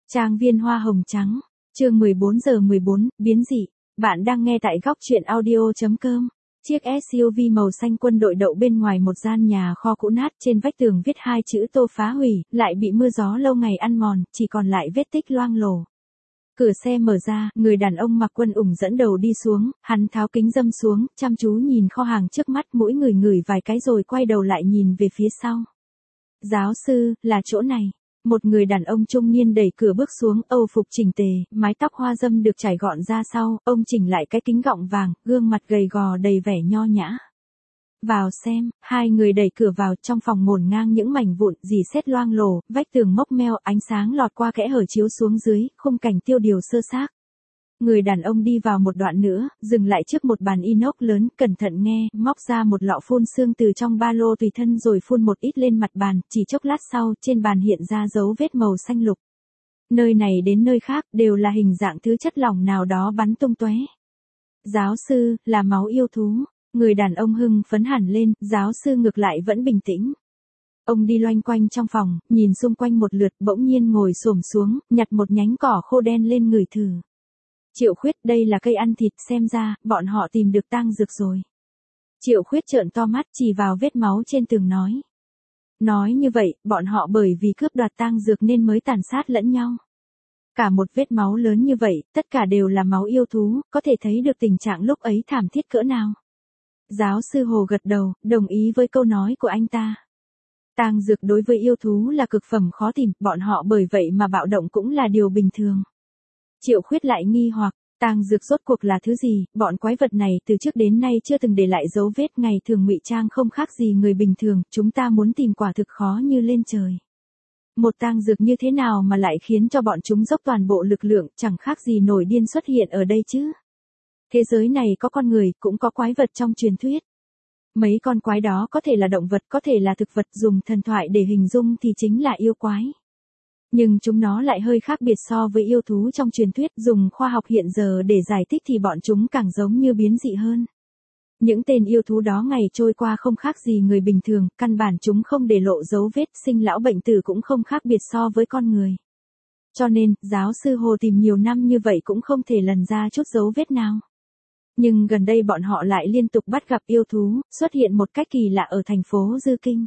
Trang viên hoa hồng trắng, chương 14:14, biến dị. Bạn đang nghe tại góc truyện audio.com. Chiếc SUV màu xanh quân đội đậu bên ngoài một gian nhà kho cũ nát, trên vách tường viết hai chữ Tô phá hủy, lại bị mưa gió lâu ngày ăn mòn, chỉ còn lại vết tích loang lổ. Cửa xe mở ra, người đàn ông mặc quân ủng dẫn đầu đi xuống, hắn tháo kính râm xuống, chăm chú nhìn kho hàng trước mắt, mỗi người ngửi vài cái rồi quay đầu lại nhìn về phía sau. Giáo sư, là chỗ này. Một người đàn ông trung niên đẩy cửa bước xuống, âu phục chỉnh tề, mái tóc hoa dâm được chải gọn ra sau, ông chỉnh lại cái kính gọng vàng, gương mặt gầy gò đầy vẻ nho nhã. Vào xem, hai người đẩy cửa vào, trong phòng ngổn ngang những mảnh vụn, rỉ sét loang lổ, vách tường mốc meo, ánh sáng lọt qua kẽ hở chiếu xuống dưới, khung cảnh tiêu điều sơ xác. Người đàn ông đi vào một đoạn nữa, dừng lại trước một bàn inox lớn, cẩn thận nghe, móc ra một lọ phun sương từ trong ba lô tùy thân rồi phun một ít lên mặt bàn, chỉ chốc lát sau, trên bàn hiện ra dấu vết màu xanh lục. Nơi này đến nơi khác, đều là hình dạng thứ chất lỏng nào đó bắn tung tóe. Giáo sư, là máu yêu thú. Người đàn ông hưng phấn hẳn lên, giáo sư ngược lại vẫn bình tĩnh. Ông đi loanh quanh trong phòng, nhìn xung quanh một lượt, bỗng nhiên ngồi xổm xuống, nhặt một nhánh cỏ khô đen lên ngửi thử. Triệu Khuyết, đây là cây ăn thịt, xem ra, bọn họ tìm được tang dược rồi. Triệu Khuyết trợn to mắt chỉ vào vết máu trên tường nói. Nói như vậy, bọn họ bởi vì cướp đoạt tang dược nên mới tàn sát lẫn nhau. Cả một vết máu lớn như vậy, tất cả đều là máu yêu thú, có thể thấy được tình trạng lúc ấy thảm thiết cỡ nào. Giáo sư Hồ gật đầu, đồng ý với câu nói của anh ta. Tang dược đối với yêu thú là cực phẩm khó tìm, bọn họ bởi vậy mà bạo động cũng là điều bình thường. Triệu Khuyết lại nghi hoặc, tang dược rốt cuộc là thứ gì, bọn quái vật này từ trước đến nay chưa từng để lại dấu vết, ngày thường ngụy trang không khác gì người bình thường, chúng ta muốn tìm quả thực khó như lên trời. Một tang dược như thế nào mà lại khiến cho bọn chúng dốc toàn bộ lực lượng, chẳng khác gì nổi điên xuất hiện ở đây chứ. Thế giới này có con người, cũng có quái vật trong truyền thuyết. Mấy con quái đó có thể là động vật, có thể là thực vật, dùng thần thoại để hình dung thì chính là yêu quái. Nhưng chúng nó lại hơi khác biệt so với yêu thú trong truyền thuyết, dùng khoa học hiện giờ để giải thích thì bọn chúng càng giống như biến dị hơn. Những tên yêu thú đó ngày trôi qua không khác gì người bình thường, căn bản chúng không để lộ dấu vết, sinh lão bệnh tử cũng không khác biệt so với con người. Cho nên, giáo sư Hồ tìm nhiều năm như vậy cũng không thể lần ra chút dấu vết nào. Nhưng gần đây bọn họ lại liên tục bắt gặp yêu thú, xuất hiện một cách kỳ lạ ở thành phố Dư Kinh.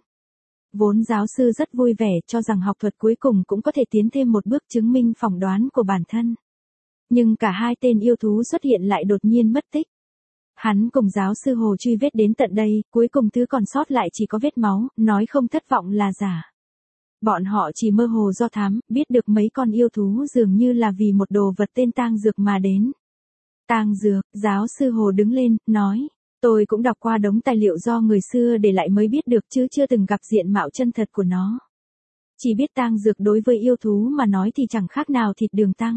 Vốn giáo sư rất vui vẻ cho rằng học thuật cuối cùng cũng có thể tiến thêm một bước chứng minh phỏng đoán của bản thân. Nhưng cả hai tên yêu thú xuất hiện lại đột nhiên mất tích. Hắn cùng giáo sư Hồ truy vết đến tận đây, cuối cùng thứ còn sót lại chỉ có vết máu, nói không thất vọng là giả. Bọn họ chỉ mơ hồ do thám, biết được mấy con yêu thú dường như là vì một đồ vật tên tang dược mà đến. Tang dược, giáo sư Hồ đứng lên, nói. Tôi cũng đọc qua đống tài liệu do người xưa để lại mới biết được chứ chưa từng gặp diện mạo chân thật của nó. Chỉ biết tang dược đối với yêu thú mà nói thì chẳng khác nào thịt đường tăng.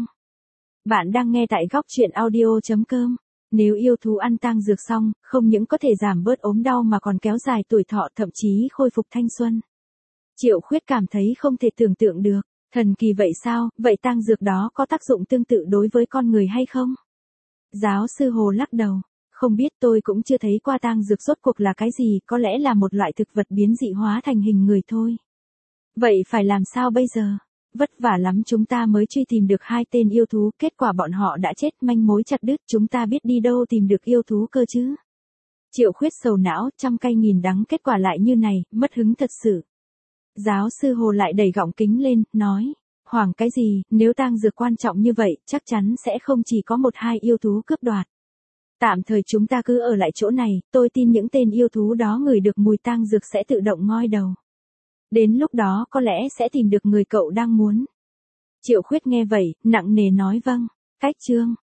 Bạn đang nghe tại góc truyện audio.com. Nếu yêu thú ăn tang dược xong, không những có thể giảm bớt ốm đau mà còn kéo dài tuổi thọ, thậm chí khôi phục thanh xuân. Triệu Khuyết cảm thấy không thể tưởng tượng được. Thần kỳ vậy sao, vậy tang dược đó có tác dụng tương tự đối với con người hay không? Giáo sư Hồ lắc đầu. Không biết, tôi cũng chưa thấy qua tang dược rốt cuộc là cái gì, có lẽ là một loại thực vật biến dị hóa thành hình người thôi. Vậy phải làm sao bây giờ? Vất vả lắm chúng ta mới truy tìm được hai tên yêu thú, kết quả bọn họ đã chết, manh mối chặt đứt, chúng ta biết đi đâu tìm được yêu thú cơ chứ? Triệu Khuyết sầu não, trăm cay nghìn đắng, kết quả lại như này, mất hứng thật sự. Giáo sư Hồ lại đẩy gọng kính lên, nói. Hoảng cái gì, nếu tang dược quan trọng như vậy, chắc chắn sẽ không chỉ có một hai yêu thú cướp đoạt. Tạm thời chúng ta cứ ở lại chỗ này, tôi tin những tên yêu thú đó ngửi được mùi tang dược sẽ tự động ngoi đầu. Đến lúc đó có lẽ sẽ tìm được người cậu đang muốn. Triệu Khuyết nghe vậy, nặng nề nói vâng. Cách chương.